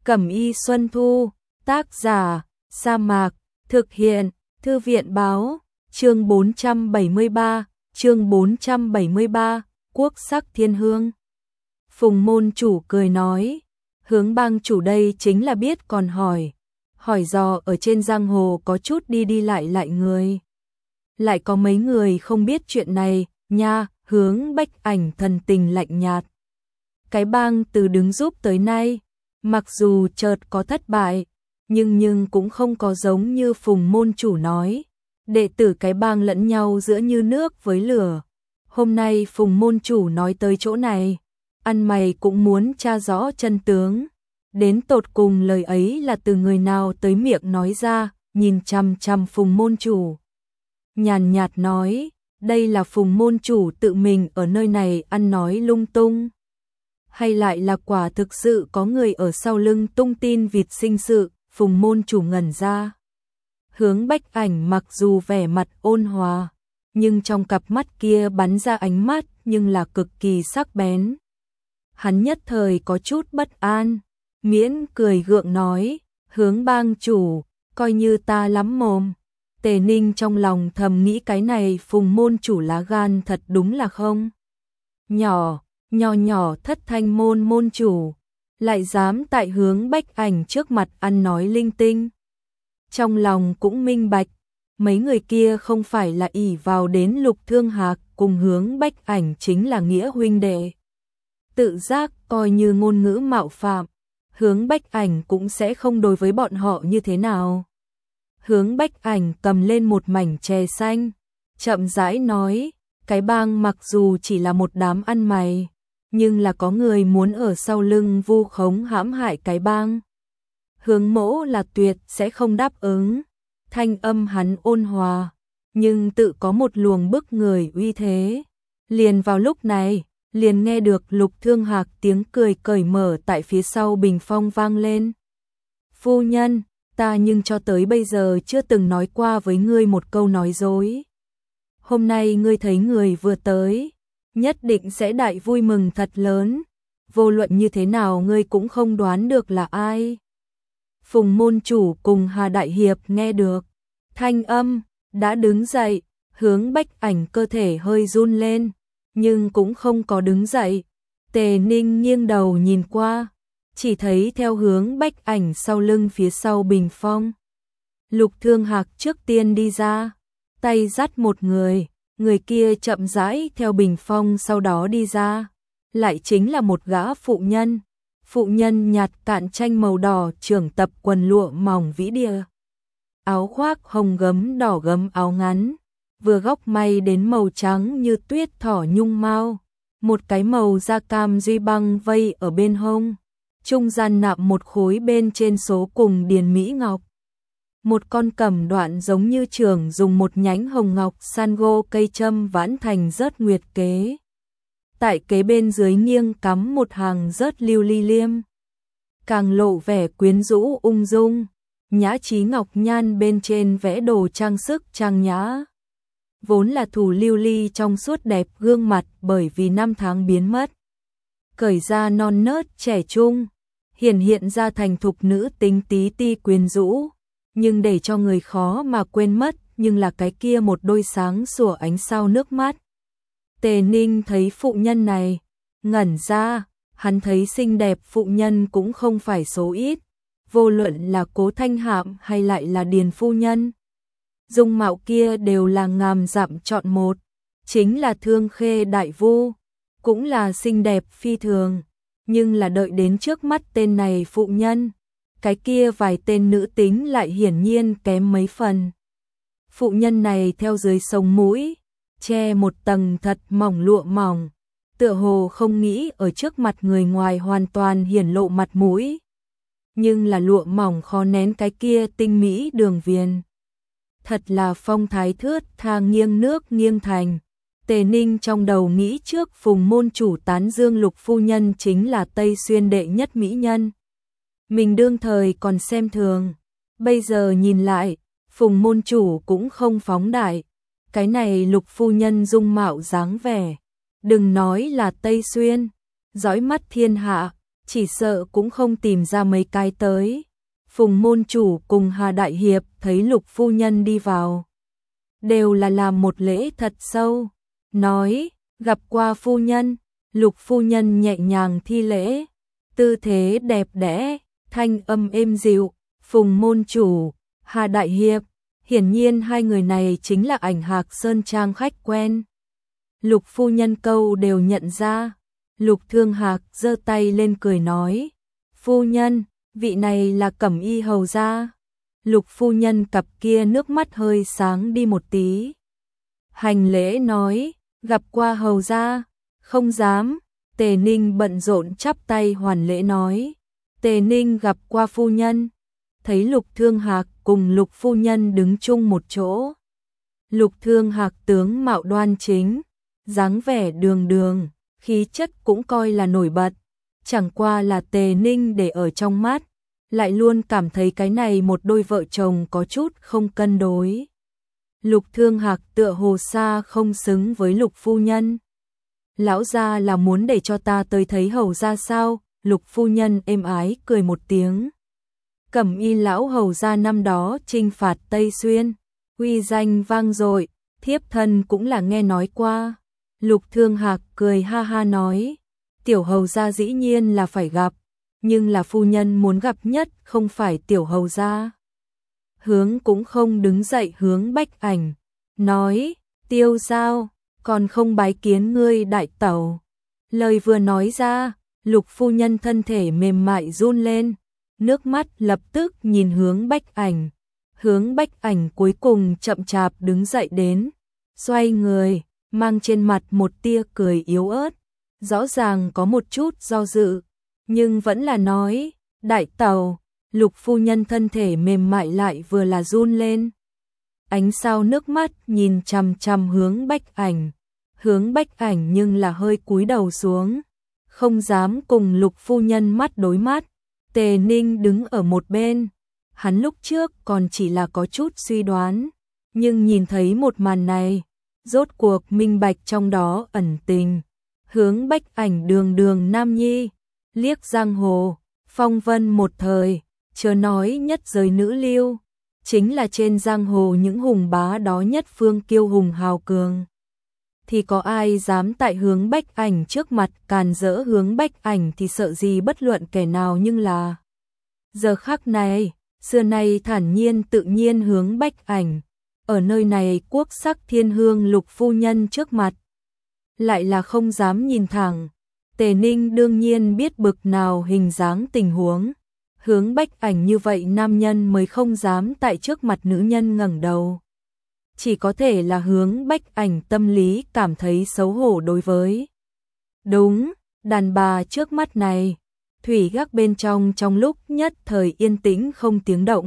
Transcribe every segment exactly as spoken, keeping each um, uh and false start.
Cẩm y Xuân Thu, tác giả, Sa Mạc, thực hiện, Thư viện báo, chương bốn trăm bảy mươi ba, chương bốn trăm bảy mươi ba, quốc sắc thiên hương. Phùng môn chủ cười nói, Hướng bang chủ đây chính là biết còn hỏi, hỏi dò ở trên giang hồ có chút đi đi lại lại người. Lại có mấy người không biết chuyện này, nha, Hướng Bách Ảnh thần tình lạnh nhạt. Cái bang từ đứng giúp tới nay, mặc dù chợt có thất bại, nhưng nhưng cũng không có giống như Phùng môn chủ nói, đệ tử cái bang lẫn nhau giữa như nước với lửa. Hôm nay Phùng môn chủ nói tới chỗ này, ăn mày cũng muốn tra rõ chân tướng. Đến tột cùng lời ấy là từ người nào tới miệng nói ra, nhìn chằm chằm Phùng môn chủ. Nhàn nhạt nói, đây là Phùng môn chủ tự mình ở nơi này ăn nói lung tung. Hay lại là quả thực sự có người ở sau lưng tung tin vịt sinh sự, Phùng môn chủ ngẩn ra. Hướng Bách Ảnh mặc dù vẻ mặt ôn hòa, nhưng trong cặp mắt kia bắn ra ánh mắt nhưng là cực kỳ sắc bén. Hắn nhất thời có chút bất an, miễn cười gượng nói, Hướng bang chủ, coi như ta lắm mồm. Tề Ninh trong lòng thầm nghĩ cái này Phùng môn chủ lá gan thật đúng là không. Nhỏ, nhỏ nhỏ thất thanh môn môn chủ, lại dám tại Hướng Bách Ảnh trước mặt ăn nói linh tinh. Trong lòng cũng minh bạch, mấy người kia không phải là ỷ vào đến Lục Thương Hạc cùng Hướng Bách Ảnh chính là nghĩa huynh đệ. Tự giác coi như ngôn ngữ mạo phạm, Hướng Bách Ảnh cũng sẽ không đối với bọn họ như thế nào. Hướng Bách Ảnh cầm lên một mảnh chè xanh, chậm rãi nói, cái bang mặc dù chỉ là một đám ăn mày, nhưng là có người muốn ở sau lưng vu khống hãm hại cái bang. Hướng mỗ là tuyệt sẽ không đáp ứng. Thanh âm hắn ôn hòa, nhưng tự có một luồng bức người uy thế. Liền vào lúc này, liền nghe được Lục Thương Hạc tiếng cười cởi mở tại phía sau bình phong vang lên. Phu nhân, ta nhưng cho tới bây giờ chưa từng nói qua với ngươi một câu nói dối. Hôm nay ngươi thấy người vừa tới, nhất định sẽ đại vui mừng thật lớn. Vô luận như thế nào ngươi cũng không đoán được là ai. Phùng môn chủ cùng Hà Đại Hiệp nghe được thanh âm, đã đứng dậy, Hướng Bách Ảnh cơ thể hơi run lên, nhưng cũng không có đứng dậy. Tề Ninh nghiêng đầu nhìn qua, chỉ thấy theo Hướng Bách Ảnh sau lưng phía sau bình phong. Lục Thương Hạc trước tiên đi ra, tay dắt một người, người kia chậm rãi theo bình phong sau đó đi ra, lại chính là một gã phụ nhân. Phụ nhân nhạt cạn tranh màu đỏ trưởng tập quần lụa mỏng vĩ địa. Áo khoác hồng gấm đỏ gấm áo ngắn, vừa góc may đến màu trắng như tuyết thỏ nhung mao, một cái màu da cam duy băng vây ở bên hông, trung gian nạm một khối bên trên số cùng điền mỹ ngọc. Một con cẩm đoạn giống như trường dùng một nhánh hồng ngọc san gô cây châm vãn thành rớt nguyệt kế. Tại kế bên dưới nghiêng cắm một hàng rớt lưu ly liêm, càng lộ vẻ quyến rũ ung dung, nhã trí ngọc nhan bên trên vẽ đồ trang sức trang nhã. Vốn là thủ lưu ly trong suốt đẹp gương mặt bởi vì năm tháng biến mất, cởi ra non nớt trẻ trung, hiển hiện ra thành thục nữ tính tí ti quyến rũ, nhưng để cho người khó mà quên mất nhưng là cái kia một đôi sáng sủa ánh sao nước mắt. Tề Ninh thấy phụ nhân này, ngẩn ra, hắn thấy xinh đẹp phụ nhân cũng không phải số ít, vô luận là Cố Thanh Hạm hay lại là Điền phu nhân. Dung mạo kia đều là ngàm dặm chọn một, chính là Thương Khê đại vu, cũng là xinh đẹp phi thường, nhưng là đợi đến trước mắt tên này phụ nhân, cái kia vài tên nữ tính lại hiển nhiên kém mấy phần. Phụ nhân này theo dưới sống mũi, che một tầng thật mỏng lụa mỏng, tựa hồ không nghĩ ở trước mặt người ngoài hoàn toàn hiển lộ mặt mũi. Nhưng là lụa mỏng khó nén cái kia tinh mỹ đường viền. Thật là phong thái thướt tha nghiêng nước nghiêng thành. Tề Ninh trong đầu nghĩ trước Phùng môn chủ tán dương Lục phu nhân chính là Tây Xuyên đệ nhất mỹ nhân. Mình đương thời còn xem thường, bây giờ nhìn lại, Phùng môn chủ cũng không phóng đại. Cái này Lục phu nhân dung mạo dáng vẻ, đừng nói là Tây Xuyên, dõi mắt thiên hạ, chỉ sợ cũng không tìm ra mấy cái tới. Phùng môn chủ cùng Hà Đại Hiệp thấy Lục phu nhân đi vào, đều là làm một lễ thật sâu, nói, gặp qua phu nhân. Lục phu nhân nhẹ nhàng thi lễ, tư thế đẹp đẽ, thanh âm êm dịu. Phùng môn chủ, Hà Đại Hiệp, hiển nhiên hai người này chính là Ảnh Hạc Sơn Trang khách quen. Lục phu nhân câu đều nhận ra. Lục Thương Hạc giơ tay lên cười nói, phu nhân, vị này là Cẩm Y hầu gia. Lục phu nhân cặp kia nước mắt hơi sáng đi một tí. Hành lễ nói, gặp qua hầu gia. Không dám. Tề Ninh bận rộn chắp tay hoàn lễ nói, Tề Ninh gặp qua phu nhân. Thấy Lục Thương Hạc cùng Lục phu nhân đứng chung một chỗ. Lục Thương Hạc tướng mạo đoan chính, dáng vẻ đường đường, khí chất cũng coi là nổi bật, chẳng qua là Tề Ninh để ở trong mắt, lại luôn cảm thấy cái này một đôi vợ chồng có chút không cân đối. Lục Thương Hạc tựa hồ xa không xứng với Lục phu nhân. Lão gia là muốn để cho ta tới thấy hầu gia sao? Lục phu nhân êm ái cười một tiếng. Cẩm Y lão hầu gia năm đó chinh phạt Tây Xuyên, uy danh vang dội, thiếp thân cũng là nghe nói qua. Lục Thương Hạc cười ha ha nói, tiểu hầu gia dĩ nhiên là phải gặp, nhưng là phu nhân muốn gặp nhất không phải tiểu hầu gia. Hướng cũng không đứng dậy hướng Bách Ảnh, nói, Tiêu Giao, còn không bái kiến ngươi đại tẩu. Lời vừa nói ra, Lục phu nhân thân thể mềm mại run lên, nước mắt lập tức nhìn hướng Bách Ảnh. Hướng Bách Ảnh cuối cùng chậm chạp đứng dậy đến, xoay người, mang trên mặt một tia cười yếu ớt, rõ ràng có một chút do dự, nhưng vẫn là nói, đại tẩu. Lục phu nhân thân thể mềm mại lại vừa là run lên. Ánh sao nước mắt nhìn chằm chằm hướng Bách Ảnh. Hướng Bách Ảnh nhưng là hơi cúi đầu xuống, không dám cùng Lục phu nhân mắt đối mắt. Tề Ninh đứng ở một bên, hắn lúc trước còn chỉ là có chút suy đoán, nhưng nhìn thấy một màn này, rốt cuộc minh bạch trong đó ẩn tình. Hướng Bách Ảnh đường đường nam nhi, liếc giang hồ, phong vân một thời, chớ nói nhất giới nữ lưu, chính là trên giang hồ những hùng bá đó nhất phương kiêu hùng hào cường. Thì có ai dám tại Hướng Bách Ảnh trước mặt càn rỡ Hướng Bách Ảnh thì sợ gì bất luận kẻ nào, nhưng là giờ khắc này, xưa nay thản nhiên tự nhiên Hướng Bách Ảnh, ở nơi này quốc sắc thiên hương Lục phu nhân trước mặt, lại là không dám nhìn thẳng. Tề Ninh đương nhiên biết bực nào hình dáng tình huống. Hướng Bách Ảnh như vậy nam nhân mới không dám tại trước mặt nữ nhân ngẩng đầu. Chỉ có thể là Hướng Bách Ảnh tâm lý cảm thấy xấu hổ đối với. Đúng, đàn bà trước mắt này, thủy gác bên trong trong lúc nhất thời yên tĩnh không tiếng động.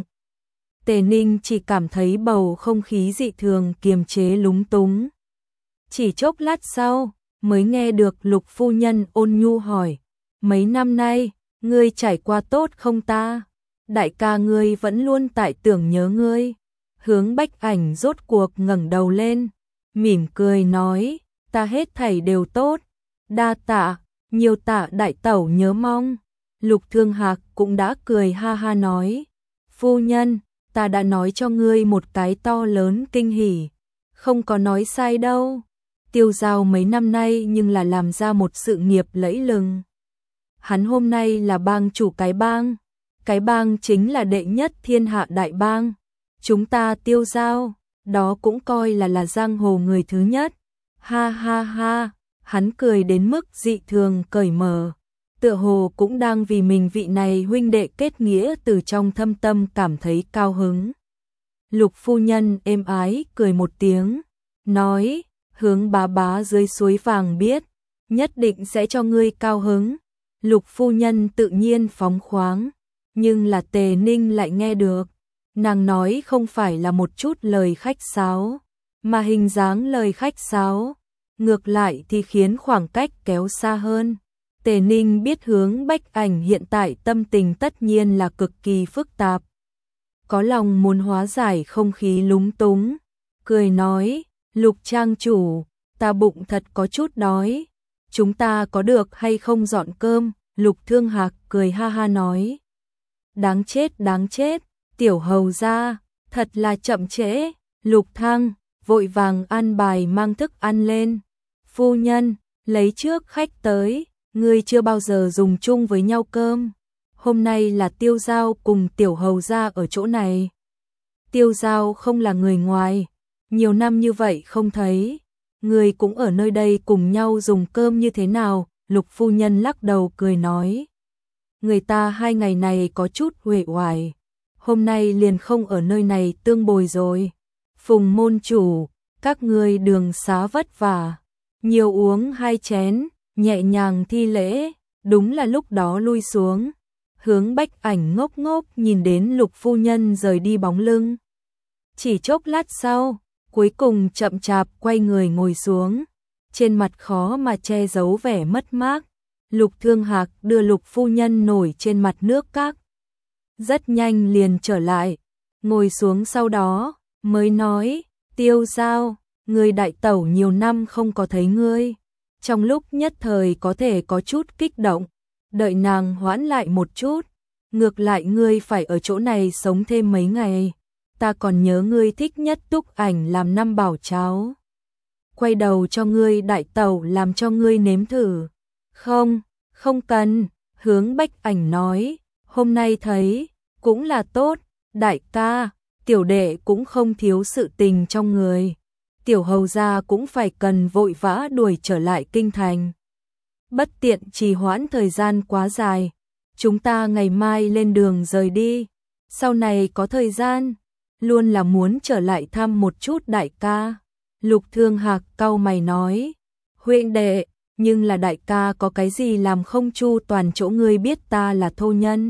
Tề Ninh chỉ cảm thấy bầu không khí dị thường kiềm chế lúng túng. Chỉ chốc lát sau, mới nghe được Lục phu nhân ôn nhu hỏi, mấy năm nay, ngươi trải qua tốt không ta? Đại ca ngươi vẫn luôn tại tưởng nhớ ngươi. Hướng Bách Ảnh rốt cuộc ngẩng đầu lên, mỉm cười nói, ta hết thảy đều tốt, đa tạ, nhiều tạ đại tẩu nhớ mong. Lục Thương Hạc cũng đã cười ha ha nói, phu nhân, ta đã nói cho ngươi một cái to lớn kinh hỉ, không có nói sai đâu. Tiêu Giao mấy năm nay nhưng là làm ra một sự nghiệp lẫy lừng. Hắn hôm nay là bang chủ cái bang, cái bang chính là đệ nhất thiên hạ đại bang. Chúng ta Tiêu Giao, đó cũng coi là là giang hồ người thứ nhất. Ha ha ha, hắn cười đến mức dị thường cởi mở, tựa hồ cũng đang vì mình vị này huynh đệ kết nghĩa từ trong thâm tâm cảm thấy cao hứng. Lục phu nhân êm ái cười một tiếng, nói, Hướng bá bá dưới suối vàng biết, nhất định sẽ cho ngươi cao hứng. Lục phu nhân tự nhiên phóng khoáng, nhưng là Tề Ninh lại nghe được. Nàng nói không phải là một chút lời khách sáo, mà hình dáng lời khách sáo, ngược lại thì khiến khoảng cách kéo xa hơn. Tề Ninh biết Hướng Bách Ảnh hiện tại tâm tình tất nhiên là cực kỳ phức tạp, có lòng muốn hóa giải không khí lúng túng, cười nói, Lục trang chủ, ta bụng thật có chút đói, chúng ta có được hay không dọn cơm? Lục Thương Hạc cười ha ha nói. Đáng chết, đáng chết, tiểu hầu gia, thật là chậm trễ. Lục Thăng vội vàng an bài mang thức ăn lên. Phu nhân, lấy trước khách tới, ngươi chưa bao giờ dùng chung với nhau cơm. Hôm nay là Tiêu Giao cùng tiểu hầu gia ở chỗ này. Tiêu Giao không là người ngoài, nhiều năm như vậy không thấy, người cũng ở nơi đây cùng nhau dùng cơm như thế nào? Lục phu nhân lắc đầu cười nói. Người ta hai ngày này có chút uể oải, hôm nay liền không ở nơi này tương bồi rồi. Phùng môn chủ, các ngươi đường xá vất vả, nhiều uống hai chén, nhẹ nhàng thi lễ, đúng là lúc đó lui xuống. Hướng Bách Ảnh ngốc ngốc nhìn đến Lục phu nhân rời đi bóng lưng. Chỉ chốc lát sau, cuối cùng chậm chạp quay người ngồi xuống, trên mặt khó mà che giấu vẻ mất mát. Lục Thương Hạc đưa Lục phu nhân nổi trên mặt nước cát. Rất nhanh liền trở lại, ngồi xuống sau đó, mới nói, Tiêu Giao, người đại tẩu nhiều năm không có thấy ngươi. Trong lúc nhất thời có thể có chút kích động, đợi nàng hoãn lại một chút, ngược lại ngươi phải ở chỗ này sống thêm mấy ngày. Ta còn nhớ ngươi thích nhất Túc Ảnh làm năm bảo cháo. Quay đầu cho ngươi đại tẩu làm cho ngươi nếm thử. Không, không cần, Hướng Bách Ảnh nói, hôm nay thấy, cũng là tốt, đại ca, tiểu đệ cũng không thiếu sự tình trong người. Tiểu hầu gia cũng phải cần vội vã đuổi trở lại kinh thành. Bất tiện trì hoãn thời gian quá dài, chúng ta ngày mai lên đường rời đi, sau này có thời gian, luôn là muốn trở lại thăm một chút đại ca. Lục Thương Hạc cau mày nói, huynh đệ, nhưng là đại ca có cái gì làm không chu toàn chỗ ngươi biết ta là thô nhân.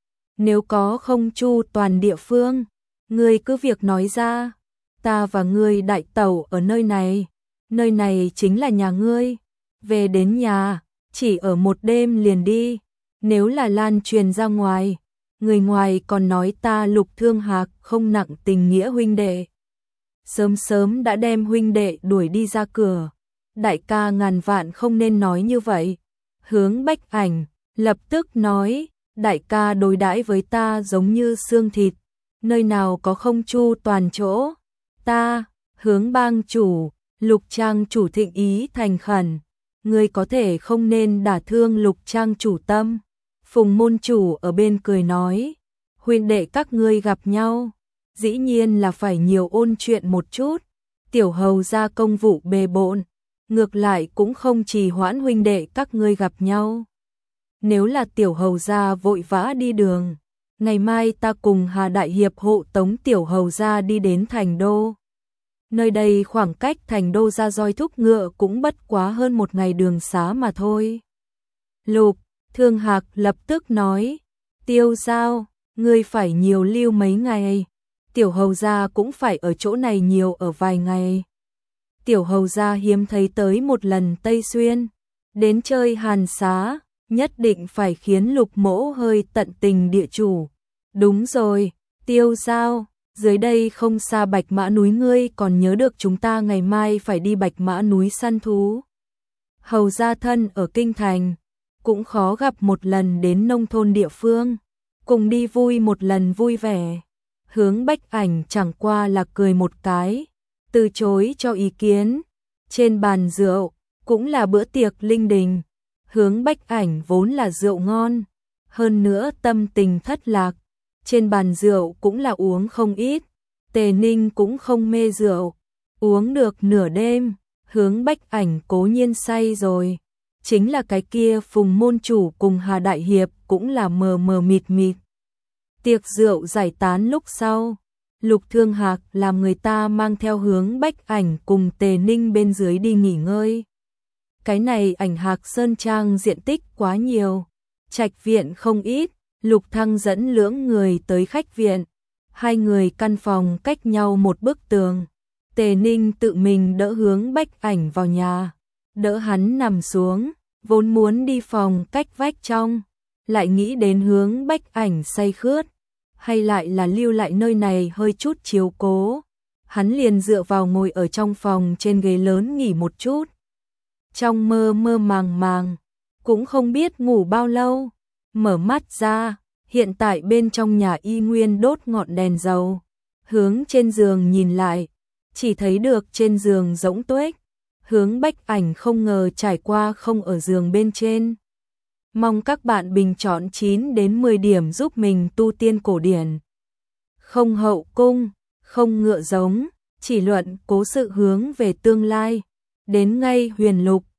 Nếu có không chu toàn địa phương, ngươi cứ việc nói ra, ta và ngươi đại tẩu ở nơi này, nơi này chính là nhà ngươi, về đến nhà, chỉ ở một đêm liền đi, nếu là lan truyền ra ngoài, người ngoài còn nói ta Lục Thương Hạc không nặng tình nghĩa huynh đệ. Sớm sớm đã đem huynh đệ đuổi đi ra cửa, đại ca ngàn vạn không nên nói như vậy. Hướng Bách Ảnh lập tức nói, đại ca đối đãi với ta giống như xương thịt, nơi nào có không chu toàn chỗ. Ta, Hướng bang chủ, Lục trang chủ thịnh ý thành khẩn, ngươi có thể không nên đả thương Lục trang chủ tâm. Phùng môn chủ ở bên cười nói, huynh đệ các ngươi gặp nhau, dĩ nhiên là phải nhiều ôn chuyện một chút. Tiểu hầu gia công vụ bề bộn, ngược lại cũng không trì hoãn huynh đệ các ngươi gặp nhau. Nếu là tiểu hầu gia vội vã đi đường, ngày mai ta cùng Hà Đại Hiệp hộ tống tiểu hầu gia đi đến thành đô. Nơi đây khoảng cách thành đô ra roi thúc ngựa cũng bất quá hơn một ngày đường xá mà thôi. Lục Thương Hạc lập tức nói, Tiêu Giao, ngươi phải nhiều lưu mấy ngày, tiểu hầu gia cũng phải ở chỗ này nhiều ở vài ngày. Tiểu hầu gia hiếm thấy tới một lần Tây Xuyên, đến chơi hàn xá, nhất định phải khiến Lục mỗ hơi tận tình địa chủ. Đúng rồi, Tiêu Giao, dưới đây không xa Bạch Mã núi, ngươi còn nhớ được chúng ta ngày mai phải đi Bạch Mã núi săn thú. Hầu gia thân ở kinh thành, cũng khó gặp một lần đến nông thôn địa phương, cùng đi vui một lần vui vẻ. Hướng Bách Ảnh chẳng qua là cười một cái, từ chối cho ý kiến. Trên bàn rượu, cũng là bữa tiệc linh đình. Hướng Bách Ảnh vốn là rượu ngon, hơn nữa tâm tình thất lạc. Trên bàn rượu cũng là uống không ít, Tề Ninh cũng không mê rượu, uống được nửa đêm, Hướng Bách Ảnh cố nhiên say rồi. Chính là cái kia Phùng môn chủ cùng Hà Đại Hiệp cũng là mờ mờ mịt mịt. Tiệc rượu giải tán lúc sau, Lục Thương Hạc làm người ta mang theo Hướng Bách Ảnh cùng Tề Ninh bên dưới đi nghỉ ngơi. Cái này Ảnh Hạc Sơn Trang diện tích quá nhiều, trạch viện không ít. Lục Thăng dẫn lưỡng người tới khách viện, hai người căn phòng cách nhau một bức tường. Tề Ninh tự mình đỡ Hướng Bách Ảnh vào nhà, đỡ hắn nằm xuống, vốn muốn đi phòng cách vách trong, lại nghĩ đến Hướng Bách Ảnh say khướt, hay lại là lưu lại nơi này hơi chút chiếu cố. Hắn liền dựa vào ngồi ở trong phòng trên ghế lớn nghỉ một chút. Trong mơ mơ màng màng, cũng không biết ngủ bao lâu, mở mắt ra, hiện tại bên trong nhà y nguyên đốt ngọn đèn dầu, hướng trên giường nhìn lại, chỉ thấy được trên giường rỗng tuếch, hướng Bách Ảnh không ngờ trải qua không ở giường bên trên. Mong các bạn bình chọn chín đến mười điểm giúp mình tu tiên cổ điển. Không hậu cung, không ngựa giống, chỉ luận cố sự hướng về tương lai, đến ngay huyền lục,